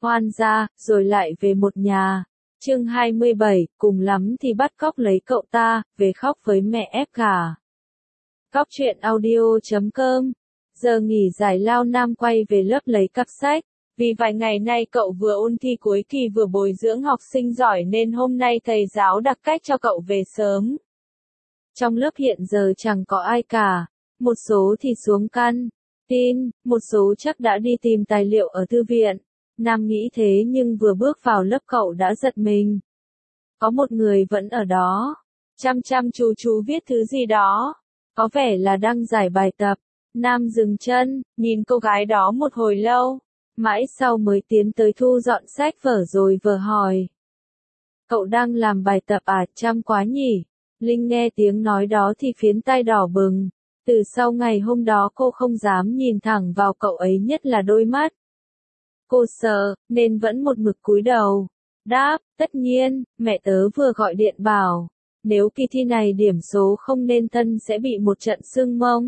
hoan gia, rồi lại về một nhà. Chương 27, cùng lắm thì bắt cóc lấy cậu ta, về khóc với mẹ ép gả. Cóc truyện audio.com. Giờ nghỉ giải lao Nam quay về lớp lấy cặp sách. Vì vài ngày nay cậu vừa ôn thi cuối kỳ vừa bồi dưỡng học sinh giỏi nên hôm nay thầy giáo đặc cách cho cậu về sớm. Trong lớp hiện giờ chẳng có ai cả, một số thì xuống căn tin, một số chắc đã đi tìm tài liệu ở thư viện. Nam nghĩ thế nhưng vừa bước vào lớp cậu đã giật mình. Có một người vẫn ở đó, chăm chăm chú viết thứ gì đó, có vẻ là đang giải bài tập. Nam dừng chân, nhìn cô gái đó một hồi lâu, mãi sau mới tiến tới thu dọn sách vở rồi vừa hỏi. Cậu đang làm bài tập à, chăm quá nhỉ? Linh nghe tiếng nói đó thì phiến tai đỏ bừng. Từ sau ngày hôm đó cô không dám nhìn thẳng vào cậu ấy, nhất là đôi mắt. Cô sợ, nên vẫn một mực cúi đầu. Đáp, tất nhiên, mẹ tớ vừa gọi điện bảo, nếu kỳ thi này điểm số không nên thân sẽ bị một trận sưng mông.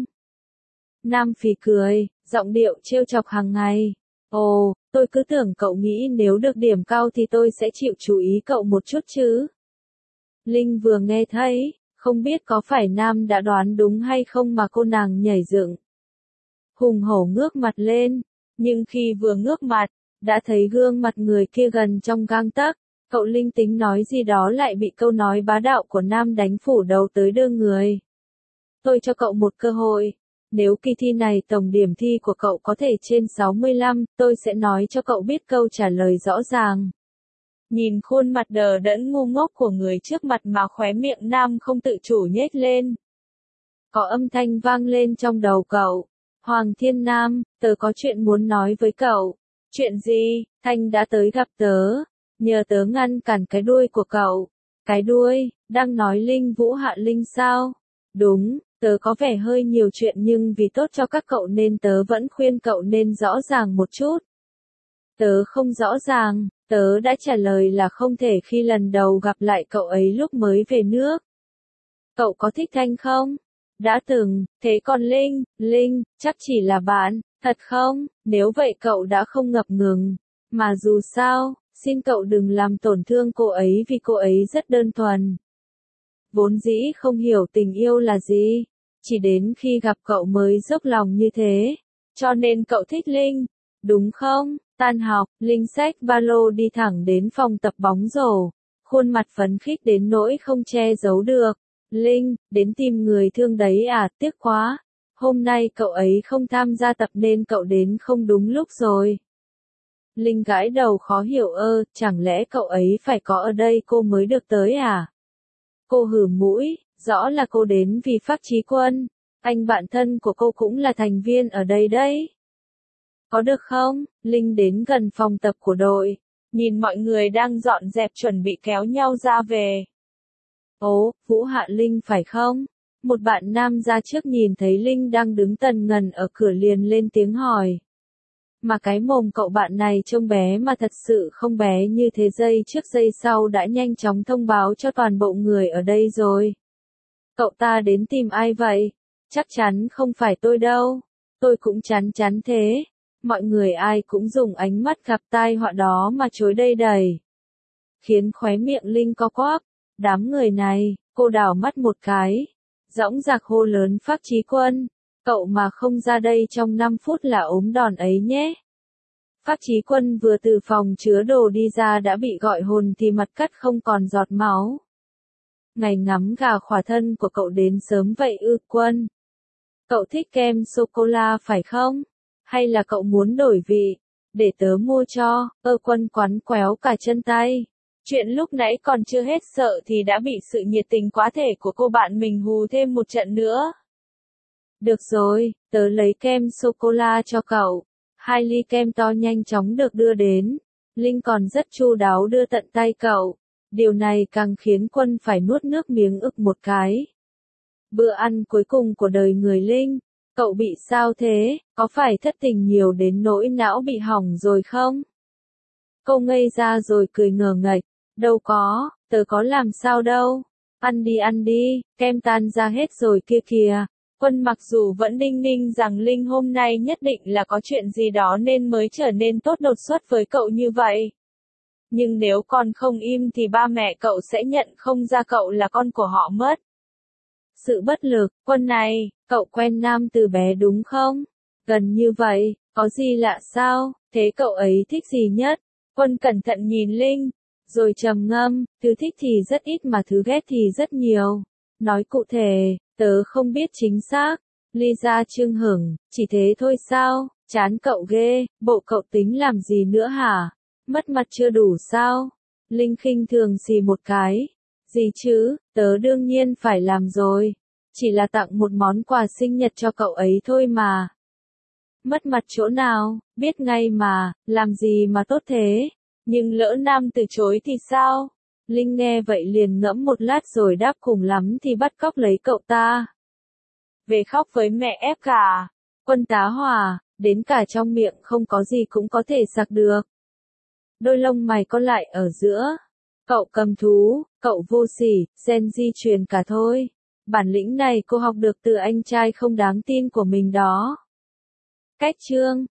Nam phì cười, giọng điệu trêu chọc hàng ngày. Ồ, tôi cứ tưởng cậu nghĩ nếu được điểm cao thì tôi sẽ chịu chú ý cậu một chút chứ. Linh vừa nghe thấy, không biết có phải Nam đã đoán đúng hay không mà cô nàng nhảy dựng. Hùng hổ ngước mặt lên, nhưng khi vừa ngước mặt, đã thấy gương mặt người kia gần trong gang tấc. Cậu linh tính nói gì đó lại bị câu nói bá đạo của Nam đánh phủ đầu tới đơ người. Tôi cho cậu một cơ hội. Nếu kỳ thi này tổng điểm thi của cậu có thể trên 65, tôi sẽ nói cho cậu biết câu trả lời rõ ràng. Nhìn khuôn mặt đờ đẫn ngu ngốc của người trước mặt mà khóe miệng Nam không tự chủ nhếch lên. Có âm thanh vang lên trong đầu cậu. Hoàng Thiên Nam, tớ có chuyện muốn nói với cậu. Chuyện gì? Thanh đã tới gặp tớ. Nhờ tớ ngăn cản cái đuôi của cậu. Cái đuôi, đang nói Linh Vũ Hạ Linh sao? Đúng, tớ có vẻ hơi nhiều chuyện nhưng vì tốt cho các cậu nên tớ vẫn khuyên cậu nên rõ ràng một chút. Tớ không rõ ràng, tớ đã trả lời là không thể khi lần đầu gặp lại cậu ấy lúc mới về nước. Cậu có thích Thanh không? Đã từng, thế còn Linh, chắc chỉ là bạn, thật không? Nếu vậy cậu đã không ngập ngừng. Mà dù sao, xin cậu đừng làm tổn thương cô ấy vì cô ấy rất đơn thuần. Vốn dĩ không hiểu tình yêu là gì, chỉ đến khi gặp cậu mới dốc lòng như thế. Cho nên cậu thích Linh, đúng không? Tan học, Linh xách ba lô đi thẳng đến phòng tập bóng rổ, khuôn mặt phấn khích đến nỗi không che giấu được. Linh, đến tìm người thương đấy à, tiếc quá. Hôm nay cậu ấy không tham gia tập nên cậu đến không đúng lúc rồi. Linh gãi đầu khó hiểu, chẳng lẽ cậu ấy phải có ở đây cô mới được tới à? Cô hử mũi, rõ là cô đến vì Phác Chí Quân. Anh bạn thân của cô cũng là thành viên ở đây đấy. Có được không? Linh đến gần phòng tập của đội, nhìn mọi người đang dọn dẹp chuẩn bị kéo nhau ra về. Ồ, Vũ Hạ Linh phải không? Một bạn nam ra trước nhìn thấy Linh đang đứng tần ngần ở cửa liền lên tiếng hỏi. Mà cái mồm cậu bạn này trông bé mà thật sự không bé như thế, giây trước giây sau đã nhanh chóng thông báo cho toàn bộ người ở đây rồi. Cậu ta đến tìm ai vậy? Chắc chắn không phải tôi đâu. Tôi cũng chắn thế. Mọi người ai cũng dùng ánh mắt gặp tai họa đó mà chối đây đầy. Khiến khóe miệng Linh co quắp. Đám người này, cô đảo mắt một cái. Dõng dạc hô lớn Phác Chí Quân. Cậu mà không ra đây trong 5 phút là ốm đòn ấy nhé. Phác Chí Quân vừa từ phòng chứa đồ đi ra đã bị gọi hồn thì mặt cắt không còn giọt máu. Ngày ngắm gà khỏa thân của cậu đến sớm vậy ư Quân? Cậu thích kem sô-cô-la phải không? Hay là cậu muốn đổi vị? Để tớ mua cho. Quân quắn quéo cả chân tay. Chuyện lúc nãy còn chưa hết sợ thì đã bị sự nhiệt tình quá thể của cô bạn mình hù thêm một trận nữa. Được rồi, tớ lấy kem sô-cô-la cho cậu. 2 ly kem to nhanh chóng được đưa đến. Linh còn rất chu đáo đưa tận tay cậu. Điều này càng khiến Quân phải nuốt nước miếng ực một cái. Bữa ăn cuối cùng của đời người Linh. Cậu bị sao thế, có phải thất tình nhiều đến nỗi não bị hỏng rồi không? Cô ngây ra rồi cười ngờ nghệch. Đâu có, tớ có làm sao đâu. Ăn đi, kem tan ra hết rồi kia kìa. Quân mặc dù vẫn đinh ninh rằng Linh hôm nay nhất định là có chuyện gì đó nên mới trở nên tốt đột xuất với cậu như vậy. Nhưng nếu con không im thì ba mẹ cậu sẽ nhận không ra cậu là con của họ mất. Sự bất lực, Quân này, cậu quen Nam từ bé đúng không? Gần như vậy, có gì lạ sao, thế cậu ấy thích gì nhất? Quân cẩn thận nhìn Linh, rồi trầm ngâm, thứ thích thì rất ít mà thứ ghét thì rất nhiều. Nói cụ thể, tớ không biết chính xác. Lisa chưng hửng, chỉ thế thôi sao, chán cậu ghê, bộ cậu tính làm gì nữa hả? Mất mặt chưa đủ sao? Linh khinh thường xì một cái. Gì chứ, tớ đương nhiên phải làm rồi. Chỉ là tặng một món quà sinh nhật cho cậu ấy thôi mà. Mất mặt chỗ nào, biết ngay mà, làm gì mà tốt thế. Nhưng lỡ Nam từ chối thì sao? Linh nghe vậy liền ngẫm một lát rồi đáp cùng lắm thì bắt cóc lấy cậu ta. Về khóc với mẹ ép cả. Quân tá hỏa, đến cả trong miệng không có gì cũng có thể sặc được. Đôi lông mày con lại ở giữa. Cậu cầm thú, cậu vô sỉ, gen di truyền cả thôi. Bản lĩnh này cô học được từ anh trai không đáng tin của mình đó. Cách chương